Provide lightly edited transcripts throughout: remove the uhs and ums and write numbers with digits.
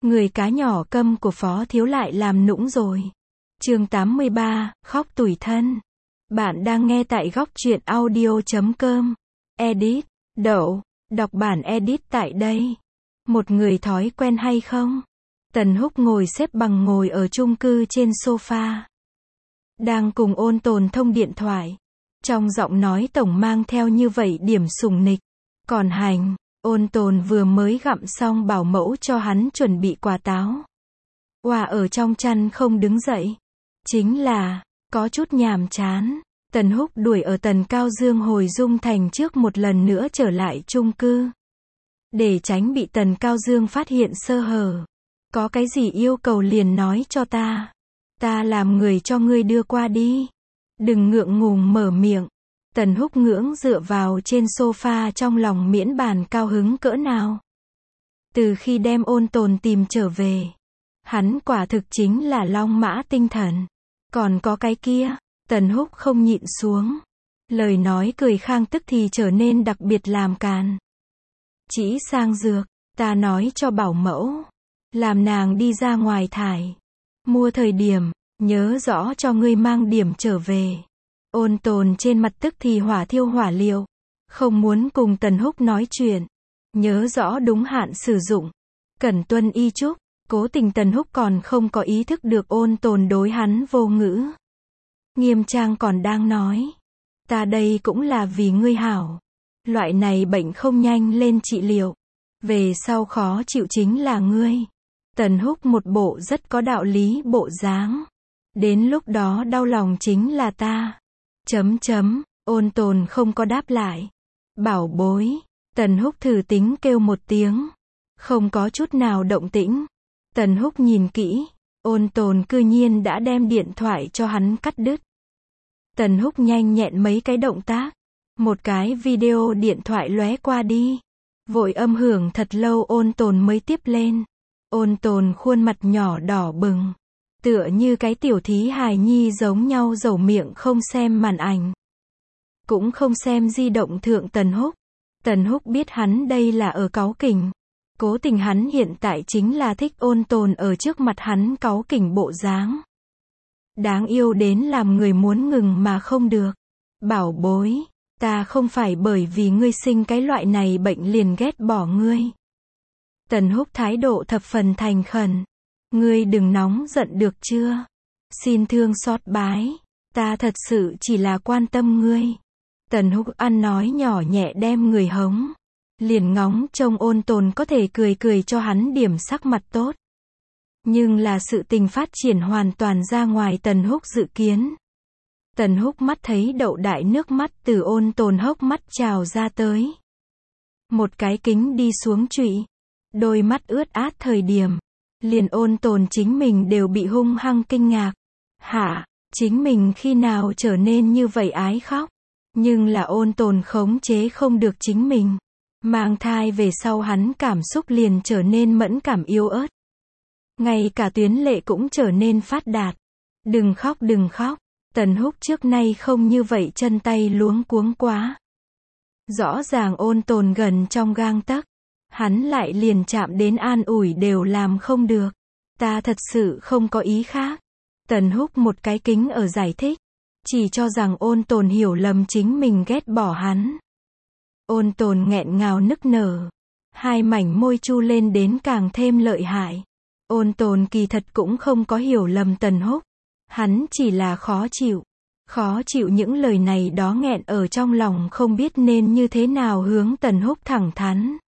Người cá nhỏ câm của Phó Thiếu lại làm nũng rồi. Chương 83, khóc tủi thân. Bạn đang nghe tại góc truyện audio.com. Edit, đậu, đọc bản edit tại đây. Một người thói quen hay không? Tần Húc ngồi xếp bằng ngồi ở chung cư trên sofa. Đang cùng Ôn Tồn thông điện thoại. Trong giọng nói tổng mang theo như vậy điểm sủng nịch. Còn Hành, Ôn Tồn vừa mới gặm xong bảo mẫu cho hắn chuẩn bị quả táo. Oà ở trong chăn không đứng dậy. Chính là, có chút nhàm chán. Tần Húc đuổi ở Tần Cao Dương hồi Dung Thành trước một lần nữa trở lại chung cư. Để tránh bị Tần Cao Dương phát hiện sơ hở. Có cái gì yêu cầu liền nói cho ta. Ta làm người cho ngươi đưa qua đi. Đừng ngượng ngùng mở miệng. Tần Húc ngưỡng dựa vào trên sofa trong lòng miễn bàn cao hứng cỡ nào. Từ khi đem Ôn Tồn tìm trở về, hắn quả thực chính là long mã tinh thần. Còn có cái kia, Tần Húc không nhịn xuống. Lời nói cười khang tức thì trở nên đặc biệt làm càn. Chỉ sang dược, ta nói cho bảo mẫu. Làm nàng đi ra ngoài thải. Mua thời điểm, nhớ rõ cho ngươi mang điểm trở về. Ôn Tồn trên mặt tức thì hỏa thiêu hỏa liệu. Không muốn cùng Tần Húc nói chuyện. Nhớ rõ đúng hạn sử dụng. Cẩn tuân y chúc. Cố tình Tần Húc còn không có ý thức được Ôn Tồn đối hắn vô ngữ. Nghiêm trang còn đang nói. Ta đây cũng là vì ngươi hảo. Loại này bệnh không nhanh lên trị liệu. Về sau khó chịu chính là ngươi. Tần Húc một bộ rất có đạo lý bộ dáng. Đến lúc đó đau lòng chính là ta. Ôn Tồn không có đáp lại. Bảo bối. Tần Húc thử tính kêu một tiếng. Không có chút nào động tĩnh. Tần Húc nhìn kỹ. Ôn Tồn cư nhiên đã đem điện thoại cho hắn cắt đứt. Tần Húc nhanh nhẹn mấy cái động tác. Một cái video điện thoại lóe qua đi. Vội âm hưởng thật lâu Ôn Tồn mới tiếp lên. Ôn Tồn khuôn mặt nhỏ đỏ bừng. Tựa như cái tiểu thí hài nhi giống nhau dầu miệng không xem màn ảnh. Cũng không xem di động thượng Tần Húc. Tần Húc biết hắn đây là ở cáu kỉnh. Cố tình hắn hiện tại chính là thích Ôn Tồn ở trước mặt hắn cáu kỉnh bộ dáng. Đáng yêu đến làm người muốn ngừng mà không được. Bảo bối, ta không phải bởi vì ngươi sinh cái loại này bệnh liền ghét bỏ ngươi. Tần Húc thái độ thập phần thành khẩn. Ngươi đừng nóng giận được chưa? Xin thương xót bái. Ta thật sự chỉ là quan tâm ngươi. Tần Húc ăn nói nhỏ nhẹ đem người hống. Liền ngóng trông Ôn Tồn có thể cười cho hắn điểm sắc mặt tốt. Nhưng là sự tình phát triển hoàn toàn ra ngoài Tần Húc dự kiến. Tần Húc mắt thấy đậu đại nước mắt từ Ôn Tồn hốc mắt trào ra tới. Một cái kính đi xuống trụy. Đôi mắt ướt át thời điểm. Liền Ôn Tồn chính mình đều bị hung hăng kinh ngạc. Hả, chính mình khi nào trở nên như vậy ái khóc. Nhưng là Ôn Tồn khống chế không được chính mình. Mang thai về sau hắn cảm xúc liền trở nên mẫn cảm yếu ớt. Ngay cả tuyến lệ cũng trở nên phát đạt. Đừng khóc. Tần Húc trước nay không như vậy chân tay luống cuống quá. Rõ ràng Ôn Tồn gần trong gang tấc. Hắn lại liền chạm đến an ủi đều làm không được. Ta thật sự không có ý khác. Tần Húc một cái kính ở giải thích. Chỉ cho rằng Ôn Tồn hiểu lầm chính mình ghét bỏ hắn. Ôn Tồn nghẹn ngào nức nở. Hai mảnh môi chu lên đến càng thêm lợi hại. Ôn Tồn kỳ thật cũng không có hiểu lầm Tần Húc. Hắn chỉ là khó chịu. Khó chịu những lời này đó nghẹn ở trong lòng không biết nên như thế nào hướng Tần Húc thẳng thắn.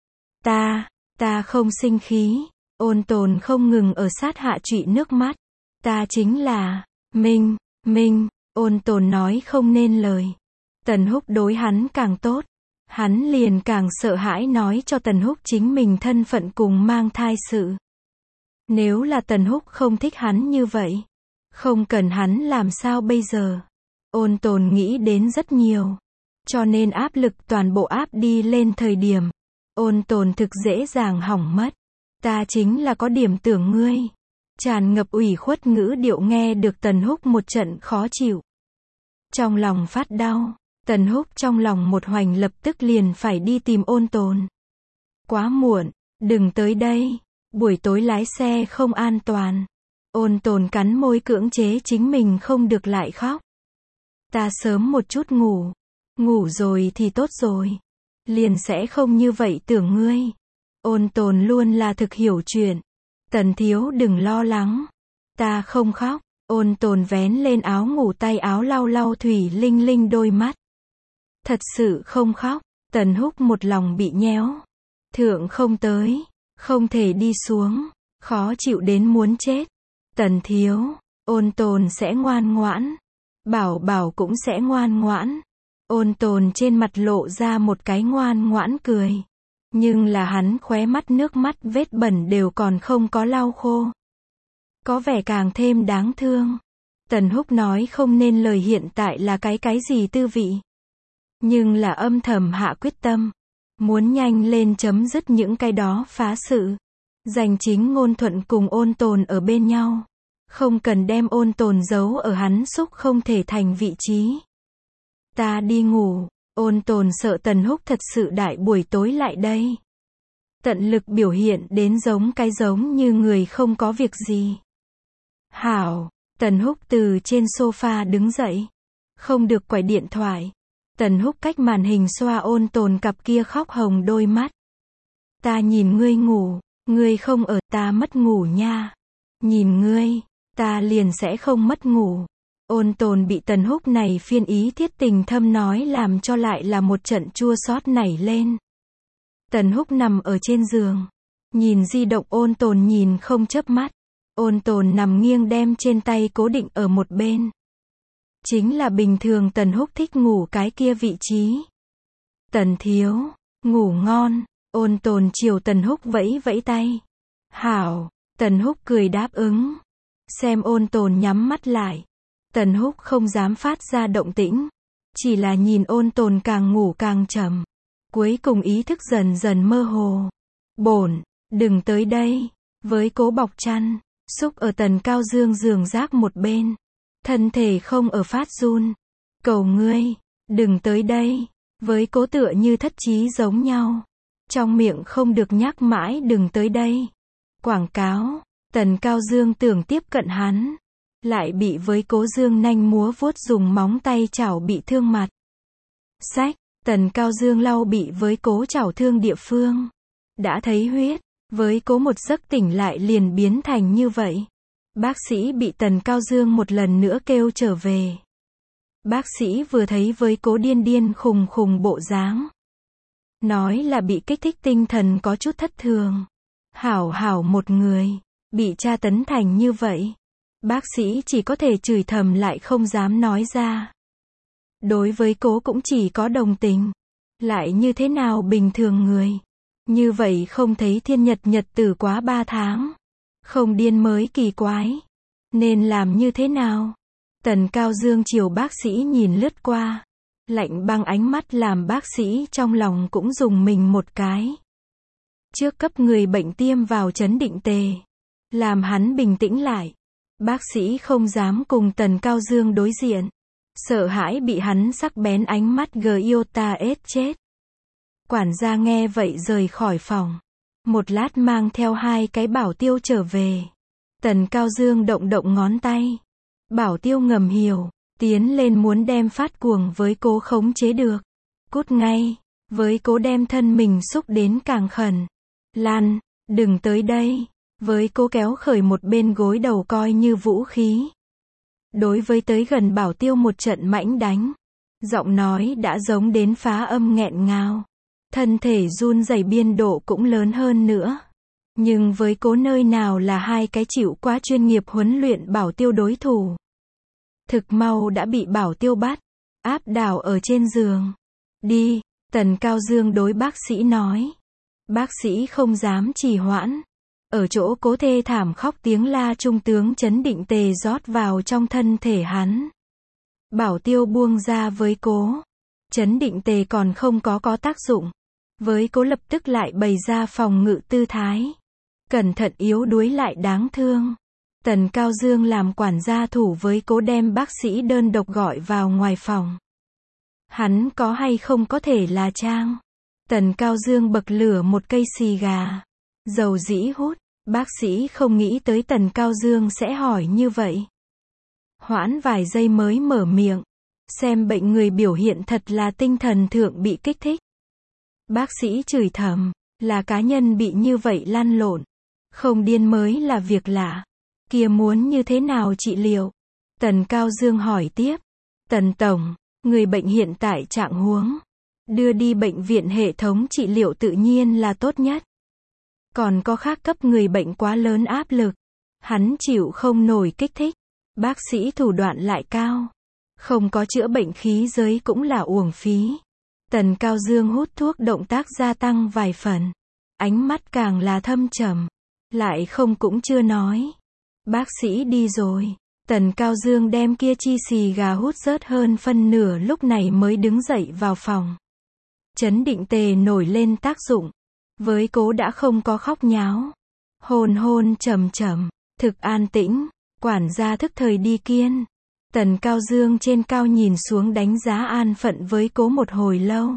Ta không sinh khí. Ôn Tồn không ngừng ở sát hạ trụy nước mắt. Ta chính là, Minh. Ôn Tồn nói không nên lời. Tần Húc đối hắn càng tốt. Hắn liền càng sợ hãi nói cho Tần Húc chính mình thân phận cùng mang thai sự. Nếu là Tần Húc không thích hắn như vậy. Không cần hắn làm sao bây giờ. Ôn Tồn nghĩ đến rất nhiều. Cho nên áp lực toàn bộ áp đi lên thời điểm. Ôn Tồn thực dễ dàng hỏng mất. Ta chính là có điểm tưởng ngươi. Tràn ngập ủy khuất ngữ điệu nghe được Tần Húc một trận khó chịu. Trong lòng phát đau. Tần Húc trong lòng một hoành lập tức liền phải đi tìm Ôn Tồn. Quá muộn. Đừng tới đây. Buổi tối lái xe không an toàn. Ôn Tồn cắn môi cưỡng chế chính mình không được lại khóc. Ta sớm một chút ngủ. Ngủ rồi thì tốt rồi. Liền sẽ không như vậy tưởng ngươi. Ôn Tồn luôn là thực hiểu chuyện. Tần thiếu đừng lo lắng. Ta không khóc. Ôn Tồn vén lên áo ngủ tay áo lau lau thủy linh linh đôi mắt. Thật sự không khóc. Tần Húc một lòng bị nhéo. Thượng không tới. Không thể đi xuống. Khó chịu đến muốn chết. Tần thiếu. Ôn Tồn sẽ ngoan ngoãn. Bảo Bảo cũng sẽ ngoan ngoãn. Ôn Tồn trên mặt lộ ra một cái ngoan ngoãn cười. Nhưng là hắn khóe mắt nước mắt vết bẩn đều còn không có lau khô. Có vẻ càng thêm đáng thương. Tần Húc nói không nên lời hiện tại là cái gì tư vị. Nhưng là âm thầm hạ quyết tâm. Muốn nhanh lên chấm dứt những cái đó phá sự. Giành chính Ngôn Thuận cùng Ôn Tồn ở bên nhau. Không cần đem Ôn Tồn giấu ở hắn xúc không thể thành vị trí. Ta đi ngủ. Ôn Tồn sợ Tần Húc thật sự đại buổi tối lại đây. Tận lực biểu hiện đến giống như người không có việc gì. Hảo. Tần Húc từ trên sofa đứng dậy. Không được quải điện thoại. Tần Húc cách màn hình xoa Ôn Tồn cặp kia khóc hồng đôi mắt. Ta nhìn ngươi ngủ. Ngươi không ở ta mất ngủ nha. Nhìn ngươi. Ta liền sẽ không mất ngủ. Ôn Tồn bị Tần Húc này phiên ý thiết tình thâm nói làm cho lại là một trận chua xót nảy lên. Tần Húc nằm ở trên giường. Nhìn di động Ôn Tồn nhìn không chớp mắt. Ôn Tồn nằm nghiêng đem trên tay cố định ở một bên. Chính là bình thường Tần Húc thích ngủ cái kia vị trí. Tần thiếu. Ngủ ngon. Ôn Tồn chiều Tần Húc vẫy vẫy tay. Hảo. Tần Húc cười đáp ứng. Xem Ôn Tồn nhắm mắt lại. Tần Húc không dám phát ra động tĩnh. Chỉ là nhìn Ôn Tồn càng ngủ càng trầm. Cuối cùng ý thức dần dần mơ hồ. Bổn, đừng tới đây. Với cố bọc chăn. Xúc ở Tần Cao Dương giường rác một bên. Thân thể không ở phát run. Cầu ngươi, đừng tới đây. Với cố tựa như thất trí giống nhau. Trong miệng không được nhắc mãi đừng tới đây. Quảng cáo. Tần Cao Dương tưởng tiếp cận hắn. Lại bị với cố Dương nanh múa vuốt dùng móng tay chảo bị thương mặt. Sách. Tần Cao Dương lau bị với cố chảo thương địa phương. Đã thấy huyết. Với cố một giấc tỉnh lại liền biến thành như vậy. Bác sĩ bị Tần Cao Dương một lần nữa kêu trở về. Bác sĩ vừa thấy với cố điên điên khùng khùng bộ dáng. Nói là bị kích thích tinh thần có chút thất thường. Hảo một người. Bị tra tấn thành như vậy. Bác sĩ chỉ có thể chửi thầm lại không dám nói ra. Đối với cố cũng chỉ có đồng tình. Lại như thế nào bình thường người. Như vậy không thấy thiên nhật tử quá 3 tháng. Không điên mới kỳ quái. Nên làm như thế nào? Tần Cao Dương chiều bác sĩ nhìn lướt qua. Lạnh băng ánh mắt làm bác sĩ trong lòng cũng dùng mình một cái. Trước cấp người bệnh tiêm vào trấn định tề. Làm hắn bình tĩnh lại. Bác sĩ không dám cùng Tần Cao Dương đối diện. Sợ hãi bị hắn sắc bén ánh mắt iota ết chết. Quản gia nghe vậy rời khỏi phòng. Một lát mang theo 2 cái bảo tiêu trở về. Tần Cao Dương động động ngón tay. Bảo tiêu ngầm hiểu. Tiến lên muốn đem phát cuồng với cố khống chế được. Cút ngay. Với cố đem thân mình xúc đến càng khẩn. Lan, đừng tới đây. Với cố kéo khởi một bên gối đầu coi như vũ khí. Đối với tới gần bảo tiêu một trận mãnh đánh. Giọng nói đã giống đến phá âm nghẹn ngào. Thân thể run rẩy biên độ cũng lớn hơn nữa. Nhưng với cố nơi nào là 2 cái chịu quá chuyên nghiệp huấn luyện bảo tiêu đối thủ. Thực mau đã bị bảo tiêu bắt. Áp đảo ở trên giường. Đi, Tần Cao Dương đối bác sĩ nói. Bác sĩ không dám trì hoãn. Ở chỗ cố thê thảm khóc tiếng la trung tướng trấn định tề rót vào trong thân thể hắn. Bảo tiêu buông ra với cố. Trấn định tề còn không có tác dụng. Với cố lập tức lại bày ra phòng ngự tư thái. Cẩn thận yếu đuối lại đáng thương. Tần Cao Dương làm quản gia thủ với cố đem bác sĩ đơn độc gọi vào ngoài phòng. Hắn có hay không có thể là trang. Tần Cao Dương bậc lửa một cây xì gà. Dầu dĩ hút. Bác sĩ không nghĩ tới Tần Cao Dương sẽ hỏi như vậy. Hoãn vài giây mới mở miệng. Xem bệnh người biểu hiện thật là tinh thần thượng bị kích thích. Bác sĩ chửi thầm, là cá nhân bị như vậy lăn lộn. Không điên mới là việc lạ. Kia muốn như thế nào trị liệu? Tần Cao Dương hỏi tiếp. Tần Tổng, người bệnh hiện tại trạng huống. Đưa đi bệnh viện hệ thống trị liệu tự nhiên là tốt nhất. Còn có khác cấp người bệnh quá lớn áp lực. Hắn chịu không nổi kích thích. Bác sĩ thủ đoạn lại cao. Không có chữa bệnh khí giới cũng là uổng phí. Tần Cao Dương hút thuốc động tác gia tăng vài phần. Ánh mắt càng là thâm trầm. Lại không cũng chưa nói. Bác sĩ đi rồi. Tần Cao Dương đem kia chi xì gà hút rớt hơn phân nửa lúc này mới đứng dậy vào phòng. Chấn định tề nổi lên tác dụng. Với Cố đã không có khóc nháo. Hôn hôn trầm trầm. Thực an tĩnh. Quản gia thức thời đi kiên. Tần Cao Dương trên cao nhìn xuống đánh giá an phận với Cố một hồi lâu.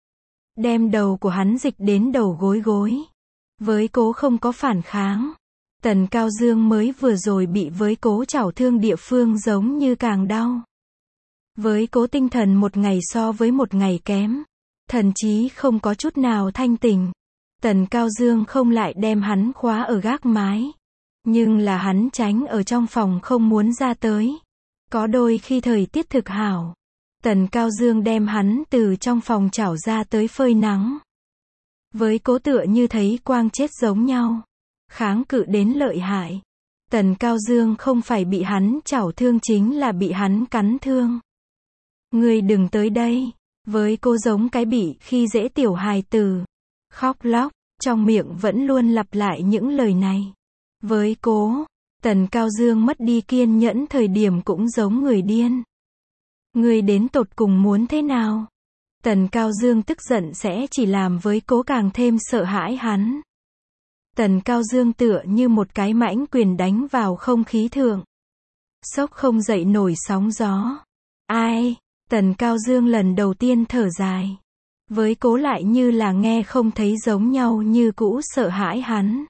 Đem đầu của hắn dịch đến đầu gối. Với Cố không có phản kháng. Tần Cao Dương mới vừa rồi bị với Cố chảo thương địa phương giống như càng đau. Với Cố tinh thần một ngày so với một ngày kém. Thần trí không có chút nào thanh tỉnh. Tần Cao Dương không lại đem hắn khóa ở gác mái. Nhưng là hắn tránh ở trong phòng không muốn ra tới. Có đôi khi thời tiết thực hảo. Tần Cao Dương đem hắn từ trong phòng chảo ra tới phơi nắng. Với Cố tựa như thấy quang chết giống nhau. Kháng cự đến lợi hại. Tần Cao Dương không phải bị hắn chảo thương chính là bị hắn cắn thương. Ngươi đừng tới đây. Với Cố giống cái bị khi dễ tiểu hài tử. Khóc lóc, trong miệng vẫn luôn lặp lại những lời này. Với Cố, Tần Cao Dương mất đi kiên nhẫn thời điểm cũng giống người điên. Ngươi đến tột cùng muốn thế nào? Tần Cao Dương tức giận sẽ chỉ làm với Cố càng thêm sợ hãi hắn. Tần Cao Dương tựa như một cái mãnh quyền đánh vào không khí thượng. Sốc không dậy nổi sóng gió. Ai? Tần Cao Dương lần đầu tiên thở dài. Với Cố lại như là nghe không thấy giống nhau như cũ sợ hãi hắn.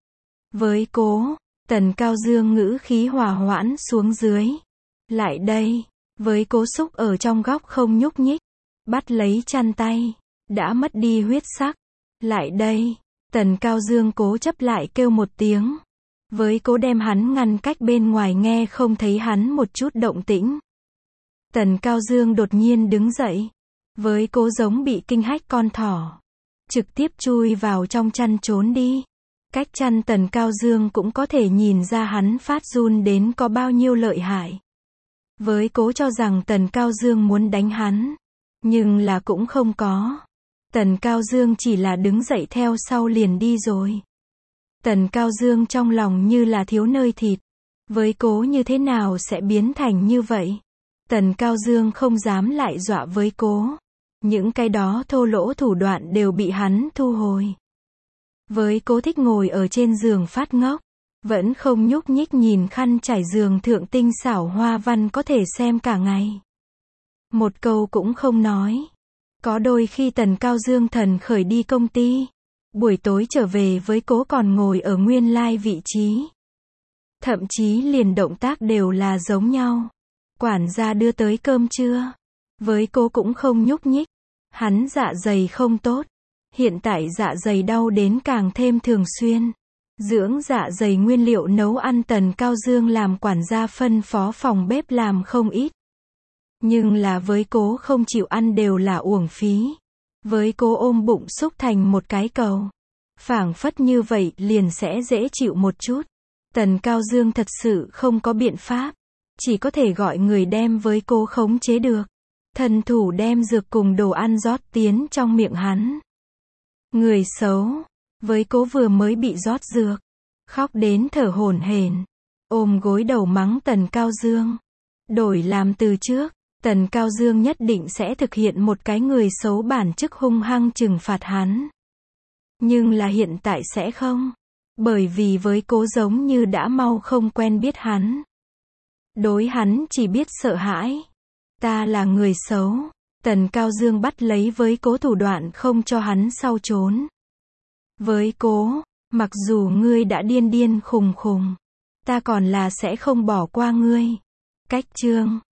Với Cố, Tần Cao Dương ngữ khí hòa hoãn xuống dưới. Lại đây. Với Cố xúc ở trong góc không nhúc nhích. Bắt lấy chăn tay. Đã mất đi huyết sắc. Lại đây. Tần Cao Dương cố chấp lại kêu một tiếng. Với Cố đem hắn ngăn cách bên ngoài nghe không thấy hắn một chút động tĩnh. Tần Cao Dương đột nhiên đứng dậy. Với Cố giống bị kinh hách con thỏ. Trực tiếp chui vào trong chăn trốn đi. Cách chăn Tần Cao Dương cũng có thể nhìn ra hắn phát run đến có bao nhiêu lợi hại. Với Cố cho rằng Tần Cao Dương muốn đánh hắn. Nhưng là cũng không có. Tần Cao Dương chỉ là đứng dậy theo sau liền đi rồi. Tần Cao Dương trong lòng như là thiếu nơi thịt. Với Cố như thế nào sẽ biến thành như vậy? Tần Cao Dương không dám lại dọa với Cố. Những cái đó thô lỗ thủ đoạn đều bị hắn thu hồi. Với Cố thích ngồi ở trên giường phát ngốc. Vẫn không nhúc nhích nhìn khăn trải giường thượng tinh xảo hoa văn có thể xem cả ngày. Một câu cũng không nói. Có đôi khi Tần Cao Dương thần khởi đi công ty. Buổi tối trở về với Cố còn ngồi ở nguyên lai vị trí. Thậm chí liền động tác đều là giống nhau. Quản gia đưa tới cơm trưa. Với Cố cũng không nhúc nhích. Hắn dạ dày không tốt. Hiện tại dạ dày đau đến càng thêm thường xuyên. Dưỡng dạ dày nguyên liệu nấu ăn Tần Cao Dương làm quản gia phân phó phòng bếp làm không ít. Nhưng là với Cố không chịu ăn đều là uổng phí. Với Cố ôm bụng xúc thành một cái cầu. Phảng phất như vậy liền sẽ dễ chịu một chút. Tần Cao Dương thật sự không có biện pháp. Chỉ có thể gọi người đem với Cố khống chế được. Thần thủ đem dược cùng đồ ăn rót tiến trong miệng hắn. Người xấu. Với Cố vừa mới bị rót dược. Khóc đến thở hổn hển. Ôm gối đầu mắng Tần Cao Dương. Đổi làm từ trước. Tần Cao Dương nhất định sẽ thực hiện một cái người xấu bản chức hung hăng trừng phạt hắn. Nhưng là hiện tại sẽ không. Bởi vì với Cố giống như đã mau không quen biết hắn. Đối hắn chỉ biết sợ hãi. Ta là người xấu. Tần Cao Dương bắt lấy với Cố thủ đoạn không cho hắn sau trốn. Với Cố, Mặc dù ngươi đã điên điên khùng khùng, ta còn là sẽ không bỏ qua ngươi. Cách chương